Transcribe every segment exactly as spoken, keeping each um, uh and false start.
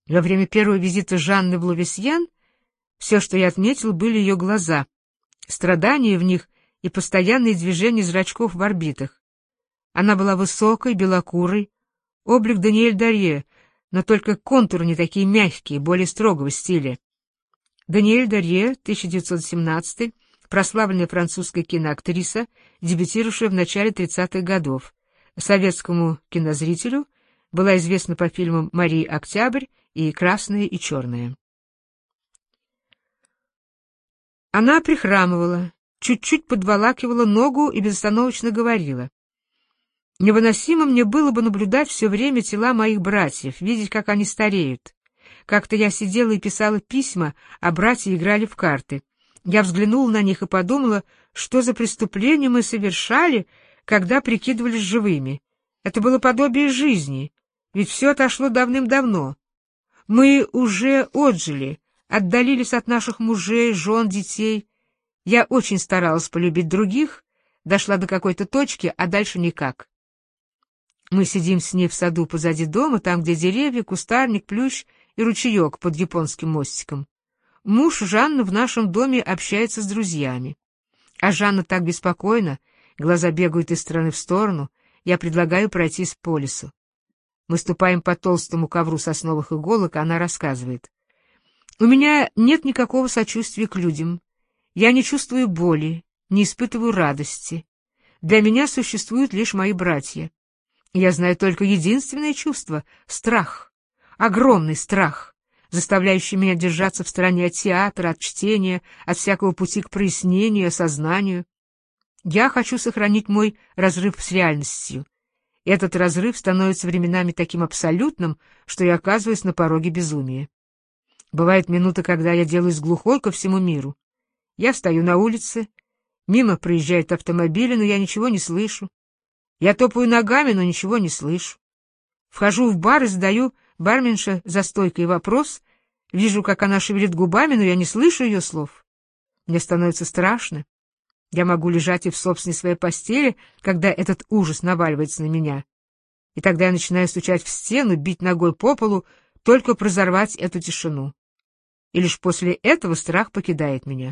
Во время первого визита Жанны в Лувесьен все, что я отметил, были ее глаза, страдания в них и постоянные движения зрачков в орбитах. Она была высокой, белокурой, облик Даниэль Дарье, но только контуры не такие мягкие, более строгого стиля. Даниэль Дарье, тысяча девятьсот семнадцатый, прославленная французская киноактриса, дебютировавшая в начале тридцатых годов. Советскому кинозрителю была известна по фильмам «Мария Октябрь» и «Красное и черное». Она прихрамывала, чуть-чуть подволакивала ногу и безостановочно говорила. Невыносимо мне было бы наблюдать все время тела моих братьев, видеть, как они стареют. Как-то я сидела и писала письма, а братья играли в карты. Я взглянула на них и подумала, что за преступление мы совершали, когда прикидывались живыми. Это было подобие жизни, ведь все отошло давным-давно. Мы уже отжили, отдалились от наших мужей, жен, детей. Я очень старалась полюбить других, дошла до какой-то точки, а дальше никак. Мы сидим с ней в саду позади дома, там, где деревья, кустарник, плющ и ручеек под японским мостиком. Муж Жанны в нашем доме общается с друзьями. А Жанна так беспокойна, глаза бегают из стороны в сторону, я предлагаю пройтись по лесу. Мы ступаем по толстому ковру сосновых иголок, а она рассказывает. У меня нет никакого сочувствия к людям. Я не чувствую боли, не испытываю радости. Для меня существуют лишь мои братья. Я знаю только единственное чувство — страх, огромный страх, заставляющий меня держаться в стороне от театра, от чтения, от всякого пути к прояснению, осознанию. Я хочу сохранить мой разрыв с реальностью. Этот разрыв становится временами таким абсолютным, что я оказываюсь на пороге безумия. Бывают минуты, когда я делаюсь глухой ко всему миру. Я стою на улице, мимо проезжают автомобили, но я ничего не слышу. Я топаю ногами, но ничего не слышу. Вхожу в бар и задаю барменше за стойкой вопрос, вижу, как она шевелит губами, но я не слышу ее слов. Мне становится страшно. Я могу лежать и в собственной своей постели, когда этот ужас наваливается на меня. И тогда я начинаю стучать в стену, бить ногой по полу, только разорвать эту тишину. И лишь после этого страх покидает меня.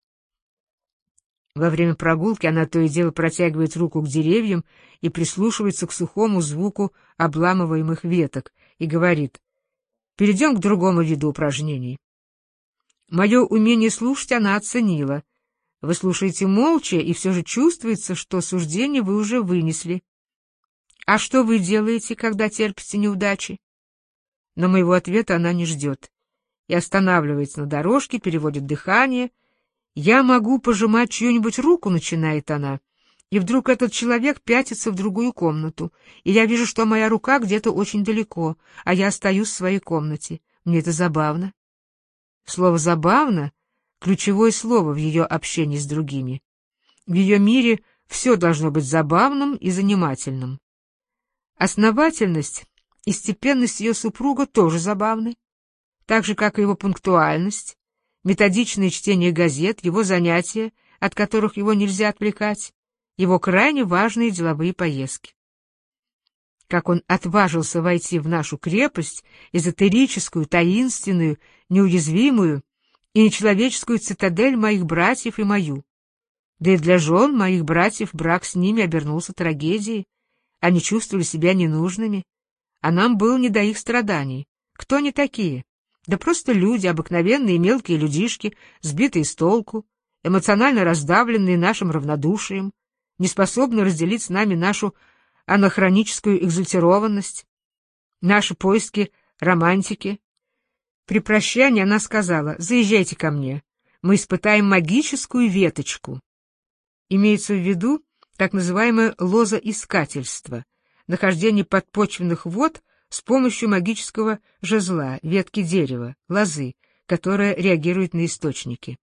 Во время прогулки она то и дело протягивает руку к деревьям и прислушивается к сухому звуку обламываемых веток и говорит: «Перейдем к другому виду упражнений». Мое умение слушать она оценила. Вы слушаете молча, и все же чувствуется, что суждение вы уже вынесли. А что вы делаете, когда терпите неудачи? Но моего ответа она не ждет и останавливается на дорожке, переводит дыхание. «Я могу пожимать чью-нибудь руку», — начинает она, и вдруг этот человек пятится в другую комнату, и я вижу, что моя рука где-то очень далеко, а я остаюсь в своей комнате. Мне это забавно. Слово «забавно» — ключевое слово в ее общении с другими. В ее мире все должно быть забавным и занимательным. Основательность и степенность ее супруга тоже забавны, так же, как и его пунктуальность, методичное чтение газет, его занятия, от которых его нельзя отвлекать, его крайне важные деловые поездки. Как он отважился войти в нашу крепость, эзотерическую, таинственную, неуязвимую и нечеловеческую цитадель моих братьев и мою. Да и для жен моих братьев брак с ними обернулся трагедией. Они чувствовали себя ненужными, а нам было не до их страданий. Кто они такие? Да просто люди, обыкновенные мелкие людишки, сбитые с толку, эмоционально раздавленные нашим равнодушием, неспособные разделить с нами нашу анахроническую экзальтированность, наши поиски романтики. При прощании она сказала: «Заезжайте ко мне, мы испытаем магическую веточку». Имеется в виду так называемое лозоискательство, нахождение подпочвенных вод с помощью магического жезла, ветки дерева, лозы, которая реагирует на источники.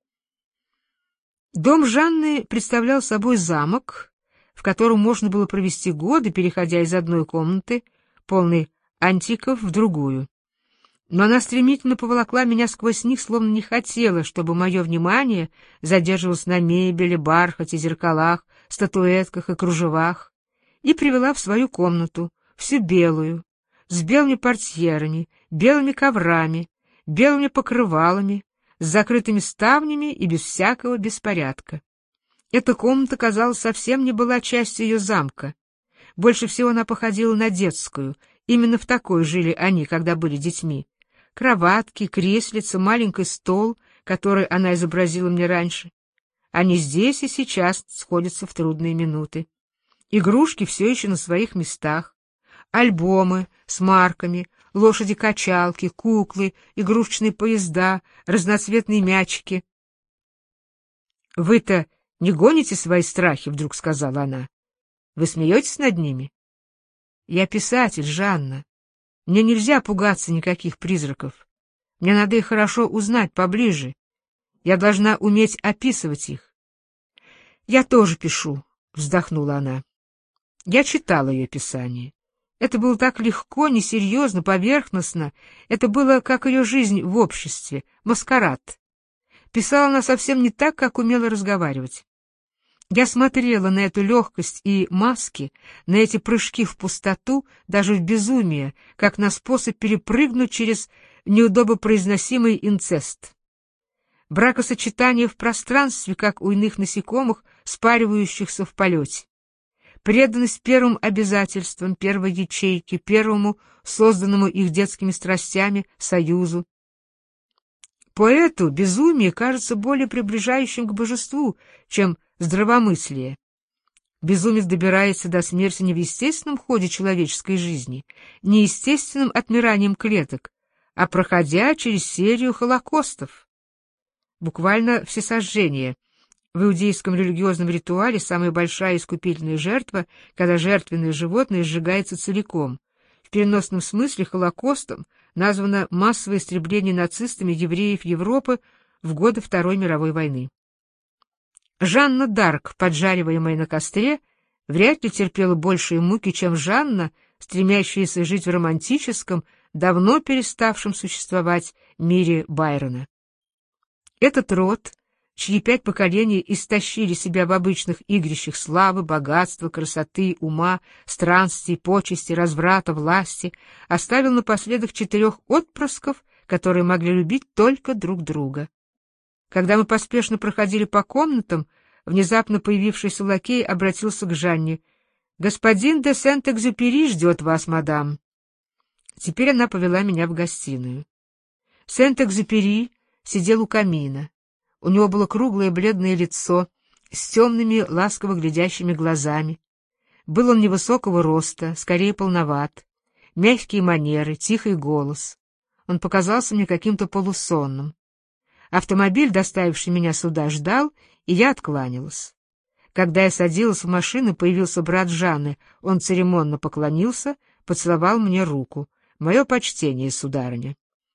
Дом Жанны представлял собой замок, в котором можно было провести годы, переходя из одной комнаты, полной антиков, в другую. Но она стремительно поволокла меня сквозь них, словно не хотела, чтобы мое внимание задерживалось на мебели, бархате, зеркалах, статуэтках и кружевах, и привела в свою комнату, всю белую, с белыми портьерами, белыми коврами, белыми покрывалами, с закрытыми ставнями и без всякого беспорядка. Эта комната, казалось, совсем не была частью ее замка. Больше всего она походила на детскую. Именно в такой жили они, когда были детьми. Кроватки, креслица, маленький стол, который она изобразила мне раньше. Они здесь и сейчас сходятся в трудные минуты. Игрушки все еще на своих местах. Альбомы с марками, лошади-качалки, куклы, игрушечные поезда, разноцветные мячики. — Вы-то не гоните свои страхи, — вдруг сказала она. — Вы смеетесь над ними? — Я писатель, Жанна. Мне нельзя пугаться никаких призраков. Мне надо их хорошо узнать поближе. Я должна уметь описывать их. — Я тоже пишу, — вздохнула она. Я читала ее писание. Это было так легко, несерьезно, поверхностно. Это было, как ее жизнь в обществе, маскарад. Писала она совсем не так, как умела разговаривать. Я смотрела на эту легкость и маски, на эти прыжки в пустоту, даже в безумие, как на способ перепрыгнуть через неудобопроизносимый инцест. Бракосочетание в пространстве, как у иных насекомых, спаривающихся в полете. Преданность первым обязательствам, первой ячейке, первому, созданному их детскими страстями, союзу. Поэту безумие кажется более приближающим к божеству, чем здравомыслие. Безумец добирается до смерти не в естественном ходе человеческой жизни, не естественным отмиранием клеток, а проходя через серию холокостов. Буквально всесожжение. В иудейском религиозном ритуале самая большая искупительная жертва, когда жертвенное животное сжигается целиком. В переносном смысле Холокостом названо массовое истребление нацистами евреев Европы в годы Второй мировой войны. Жанна д'Арк, поджариваемая на костре, вряд ли терпела большие муки, чем Жанна, стремящаяся жить в романтическом, давно переставшем существовать мире Байрона. Этот род, чьи пять поколений истощили себя в обычных игрищах славы, богатства, красоты, ума, странствий, почести, разврата, власти, оставил напоследок четырех отпрысков, которые могли любить только друг друга. Когда мы поспешно проходили по комнатам, внезапно появившийся лакей обратился к Жанне. — Господин де Сент-Экзюпери ждет вас, мадам. Теперь она повела меня в гостиную. Сент-Экзюпери сидел у камина. У него было круглое бледное лицо с темными, ласково глядящими глазами. Был он невысокого роста, скорее полноват, мягкие манеры, тихий голос. Он показался мне каким-то полусонным. Автомобиль, доставивший меня сюда, ждал, и я откланялась. Когда я садилась в машину, появился брат Жанны. Он церемонно поклонился, поцеловал мне руку. Мое почтение, сударыня.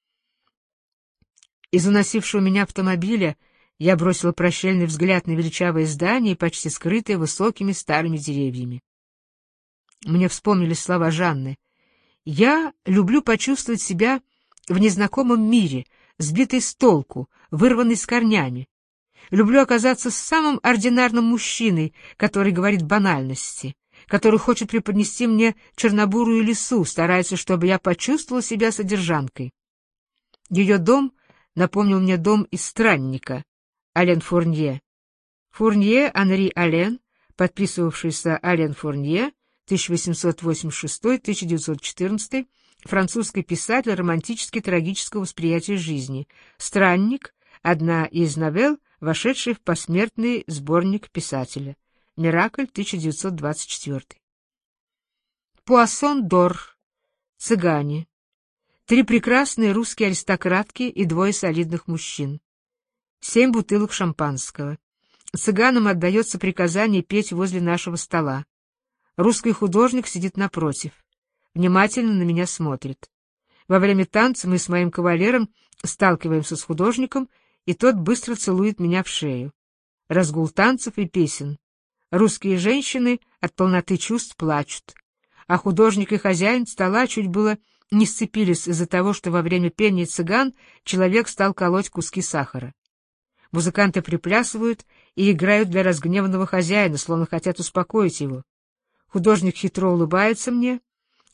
Из уносившего меня автомобиля я бросила прощальный взгляд на величавое здание, почти скрытое высокими старыми деревьями. Мне вспомнились слова Жанны. «Я люблю почувствовать себя в незнакомом мире, сбитой с толку, вырванной с корнями. Люблю оказаться самым ординарным мужчиной, который говорит банальности, который хочет преподнести мне чернобурую лису, старается, чтобы я почувствовала себя содержанкой». Ее дом напомнил мне дом из «Странника», Ален Фурнье. Фурнье Анри Ален, подписывавшийся Ален Фурнье, тысяча восемьсот восемьдесят шестой — тысяча девятьсот четырнадцатый, французский писатель романтически-трагического восприятия жизни. «Странник» — одна из новелл, вошедшая в посмертный сборник писателя. «Миракль», тысяча девятьсот двадцать четвёртый. Пуассон д'Ор, «Цыгане». Три прекрасные русские аристократки и двое солидных мужчин. Семь бутылок шампанского. Цыганам отдается приказание петь возле нашего стола. Русский художник сидит напротив. Внимательно на меня смотрит. Во время танца мы с моим кавалером сталкиваемся с художником, и тот быстро целует меня в шею. Разгул танцев и песен. Русские женщины от полноты чувств плачут. А художник и хозяин стола чуть было не сцепились из-за того, что во время пения цыган человек стал колоть куски сахара. Музыканты приплясывают и играют для разгневанного хозяина, словно хотят успокоить его. Художник хитро улыбается мне,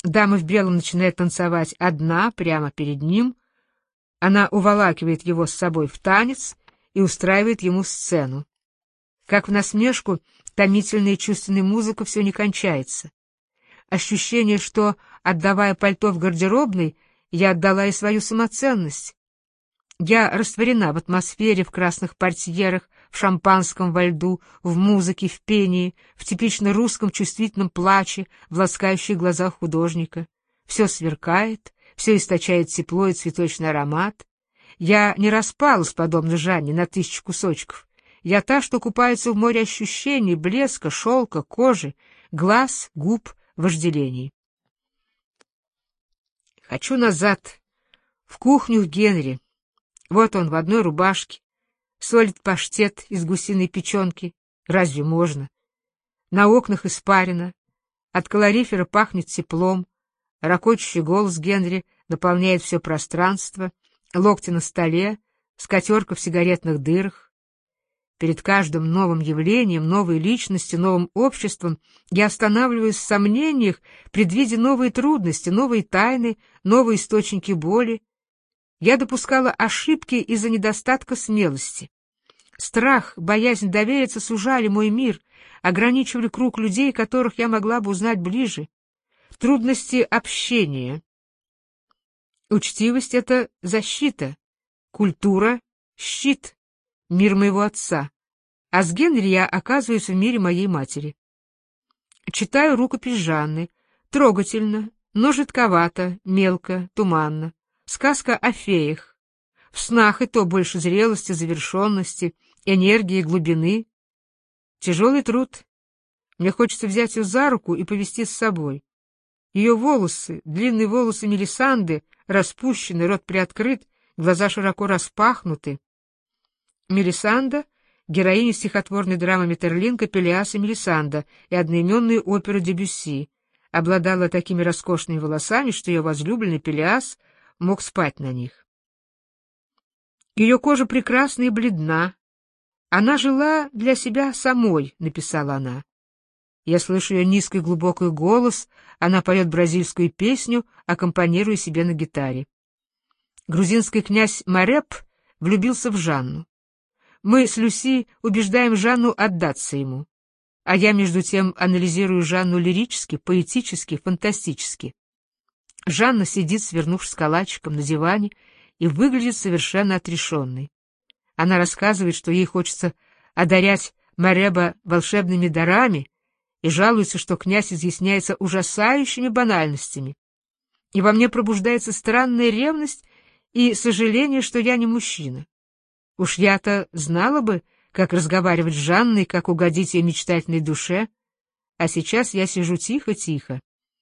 Дама в белом начинает танцевать одна, прямо перед ним. Она уволакивает его с собой в танец и устраивает ему сцену. Как в насмешку, томительная и чувственная музыка все не кончается. Ощущение, что, отдавая пальто в гардеробной, я отдала и свою самоценность. Я растворена в атмосфере, в красных портьерах, в шампанском во льду, в музыке, в пении, в типично русском чувствительном плаче, в ласкающих глазах художника. Все сверкает, все источает тепло и цветочный аромат. Я не распалась, подобно Жанне, на тысячу кусочков. Я та, что купается в море ощущений, блеска, шелка, кожи, глаз, губ, вожделений. Хочу назад, в кухню к Генри. Вот он в одной рубашке, солит паштет из гусиной печенки. Разве можно? На окнах испарина, от калорифера пахнет теплом, ракочущий голос Генри наполняет все пространство, локти на столе, скатерка в сигаретных дырах. Перед каждым новым явлением, новой личностью, новым обществом я останавливаюсь в сомнениях, предвидя новые трудности, новые тайны, новые источники боли. Я допускала ошибки из-за недостатка смелости. Страх, боязнь довериться сужали мой мир, ограничивали круг людей, которых я могла бы узнать ближе. Трудности общения. Учтивость — это защита, культура — щит, мир моего отца, а с Генри я оказываюсь в мире моей матери. Читаю рукопись Жанны, трогательно, но жидковато, мелко, туманно. Сказка о феях. В снах и то больше зрелости, завершенности, энергии, глубины. Тяжелый труд. Мне хочется взять ее за руку и повести с собой. Ее волосы, длинные волосы Мелисанды, распущены, рот приоткрыт, глаза широко распахнуты. Мелисанда — героиня стихотворной драмы Метерлинка «Пелеас и Мелисанда» и одноименной оперы Дебюсси. Обладала такими роскошными волосами, что ее возлюбленный Пелеас мог спать на них. Ее кожа прекрасна и бледна. Она жила для себя самой, написала она. Я слышу ее низкий глубокий голос, она поет бразильскую песню, аккомпанируя себе на гитаре. Грузинский князь Мареп влюбился в Жанну. Мы с Люси убеждаем Жанну отдаться ему, а я, между тем, анализирую Жанну лирически, поэтически, фантастически. Жанна сидит, свернувшись калачиком на диване, и выглядит совершенно отрешенной. Она рассказывает, что ей хочется одарять Мареба волшебными дарами, и жалуется, что князь изъясняется ужасающими банальностями. И во мне пробуждается странная ревность и сожаление, что я не мужчина. Уж я-то знала бы, как разговаривать с Жанной, как угодить ее мечтательной душе, а сейчас я сижу тихо-тихо.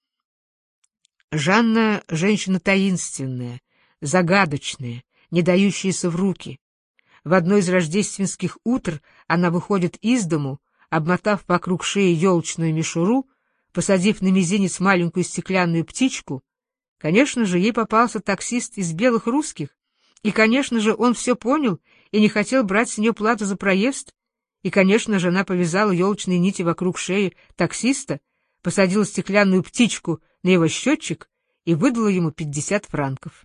Жанна — женщина таинственная, загадочная, не дающаяся в руки. В одно из рождественских утр она выходит из дому, обмотав вокруг шеи елочную мишуру, посадив на мизинец маленькую стеклянную птичку. Конечно же, ей попался таксист из белых русских, и, конечно же, он все понял и не хотел брать с нее плату за проезд, и, конечно же, она повязала елочные нити вокруг шеи таксиста, посадила стеклянную птичку на его счетчик и выдала ему пятьдесят франков.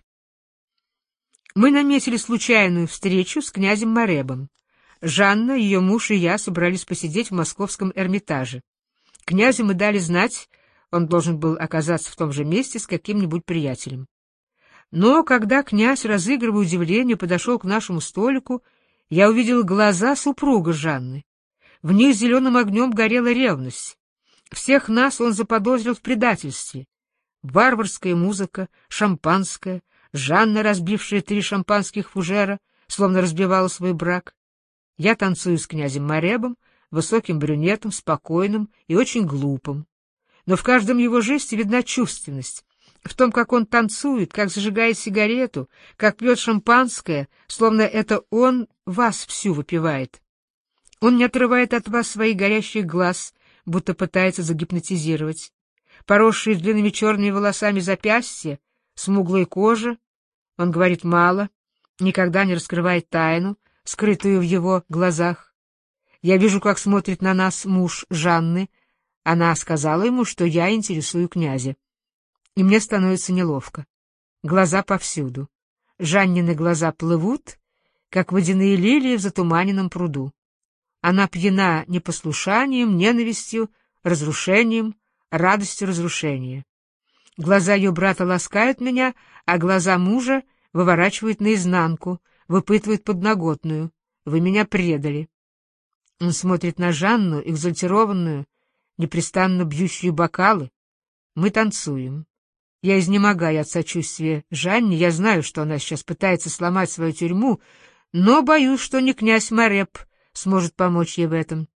Мы наметили случайную встречу с князем Маребом. Жанна, ее муж и я собрались посидеть в московском Эрмитаже. Князю мы дали знать, он должен был оказаться в том же месте с каким-нибудь приятелем. Но когда князь, разыгрывая удивление, подошел к нашему столику, я увидел глаза супруга Жанны. В них зеленым огнем горела ревность. Всех нас он заподозрил в предательстве. Варварская музыка, шампанское, Жанна, разбившая три шампанских фужера, словно разбивала свой брак. Я танцую с князем Маребом, высоким брюнетом, спокойным и очень глупым. Но в каждом его жесте видна чувственность. В том, как он танцует, как зажигает сигарету, как пьет шампанское, словно это он вас всю выпивает. Он не отрывает от вас своих горящих глаз, будто пытается загипнотизировать. Поросшие длинными черными волосами запястья, смуглая кожа. Он говорит мало, никогда не раскрывает тайну, скрытую в его глазах. Я вижу, как смотрит на нас муж Жанны. Она сказала ему, что я интересую князя. и мне становится неловко. Глаза повсюду. Жаннины глаза плывут, как водяные лилии в затуманенном пруду. Она пьяна непослушанием, ненавистью, разрушением, радостью разрушения. Глаза ее брата ласкают меня, а глаза мужа выворачивают наизнанку, выпытывают подноготную. Вы меня предали. Он смотрит на Жанну, экзальтированную, непрестанно бьющую бокалы. Мы танцуем. Я изнемогаю от сочувствия Жанне, я знаю, что она сейчас пытается сломать свою тюрьму, но боюсь, что не князь Мареп сможет помочь ей в этом.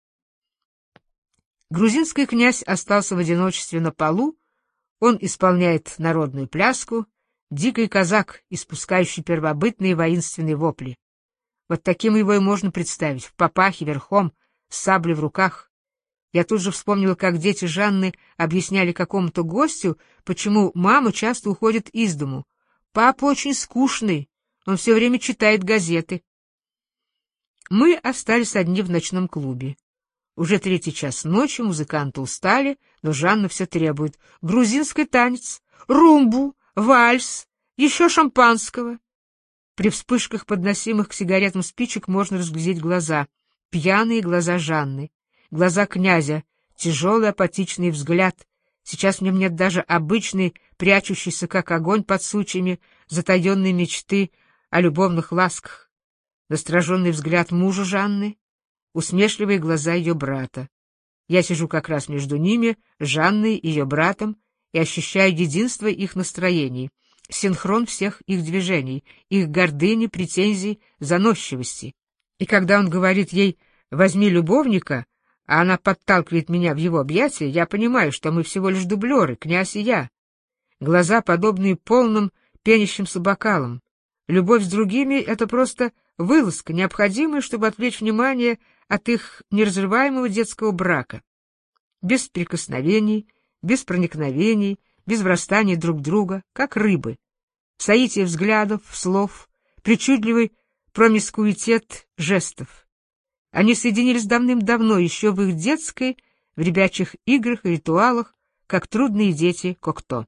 Грузинский князь остался в одиночестве на полу, он исполняет народную пляску, дикий казак, испускающий первобытные воинственные вопли. Вот таким его и можно представить, в папахе, верхом, с саблей в руках. Я тут же вспомнила, как дети Жанны объясняли какому-то гостю, почему мама часто уходит из дому. Папа очень скучный, он все время читает газеты. Мы остались одни в ночном клубе. Уже третий час ночи, музыканты устали, но Жанна все требует. Грузинский танец, румбу, вальс, еще шампанского. При вспышках, подносимых к сигаретам спичек, можно разглядеть глаза. Пьяные глаза Жанны. Глаза князя, тяжелый апатичный взгляд. Сейчас в нем нет даже обычной, прячущейся, как огонь под сучьями, затаенной мечты о любовных ласках. Настороженный взгляд мужа Жанны, усмешливые глаза ее брата. Я сижу как раз между ними, Жанной и ее братом, и ощущаю единство их настроений, синхрон всех их движений, их гордыни, претензий, заносчивости. И когда он говорит ей «возьми любовника», а она подталкивает меня в его объятия, я понимаю, что мы всего лишь дублеры, князь и я. Глаза, подобные полным пенящимся бокалам. Любовь с другими — это просто вылазка, необходимая, чтобы отвлечь внимание от их неразрываемого детского брака. Без прикосновений, без проникновений, без врастания друг в друга, как рыбы. Соитие взглядов, слов, причудливый промискуитет жестов. Они соединились давным-давно, еще в их детской, в ребячьих играх и ритуалах, как трудные дети Кокто.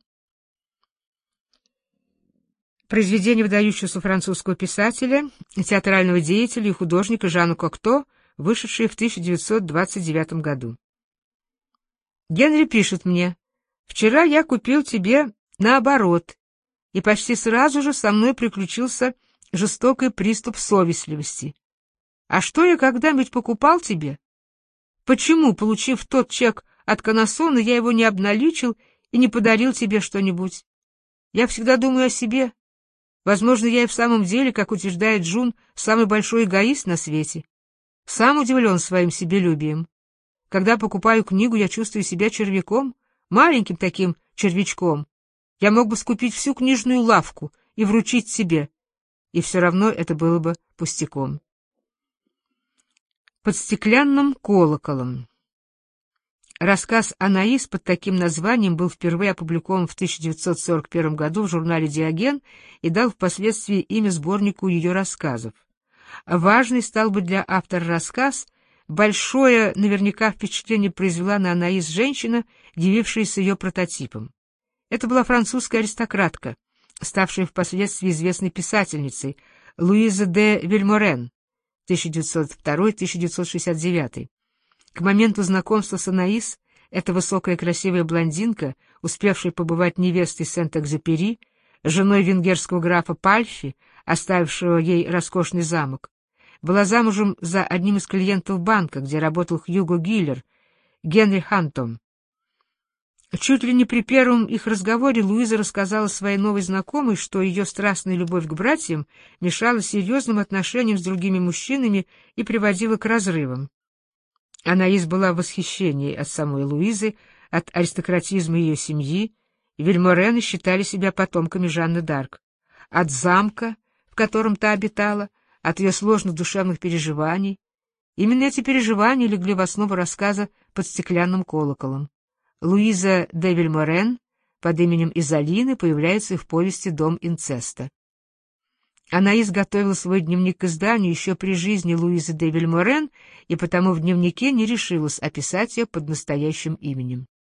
Произведение выдающегося французского писателя, театрального деятеля и художника Жана Кокто, вышедшее в тысяча девятьсот двадцать девятом году. Генри пишет мне: «Вчера я купил тебе наоборот, и почти сразу же со мной приключился жестокий приступ совестливости. А что я когда-нибудь покупал тебе? Почему, получив тот чек от Коносона, я его не обналичил и не подарил тебе что-нибудь? Я всегда думаю о себе. Возможно, я и в самом деле, как утверждает Джун, самый большой эгоист на свете. Сам удивлен своим себелюбием. Когда покупаю книгу, я чувствую себя червяком, маленьким таким червячком. Я мог бы скупить всю книжную лавку и вручить себе, и все равно это было бы пустяком». Под стеклянным колоколом. Рассказ «Анаис» под таким названием был впервые опубликован в тысяча девятьсот сорок первом году в журнале «Диоген» и дал впоследствии имя сборнику ее рассказов. Важный стал бы для автора рассказ, большое наверняка впечатление произвела на Анаис женщина, явившаяся ее прототипом. Это была французская аристократка, ставшая впоследствии известной писательницей, Луиза де Вильморен, тысяча девятьсот второй — тысяча девятьсот шестьдесят девятый. К моменту знакомства с Анаис эта высокая красивая блондинка, успевшая побывать невестой Сент-Экзюпери, женой венгерского графа Пальфи, оставившего ей роскошный замок, была замужем за одним из клиентов банка, где работал Хьюго Гиллер, Генри Хантом. Чуть ли не при первом их разговоре Луиза рассказала своей новой знакомой, что ее страстная любовь к братьям мешала серьезным отношениям с другими мужчинами и приводила к разрывам. Анаис была в восхищении от самой Луизы, от аристократизма ее семьи, и Вильморены считали себя потомками Жанны д'Арк. От замка, в котором та обитала, от ее сложных душевных переживаний. Именно эти переживания легли в основу рассказа «Под стеклянным колоколом». Луиза де Вильморен под именем Изолины появляется и в повести «Дом инцеста». Она изготовила свой дневник к изданию еще при жизни Луизы де Вильморен, и потому в дневнике не решилась описать ее под настоящим именем.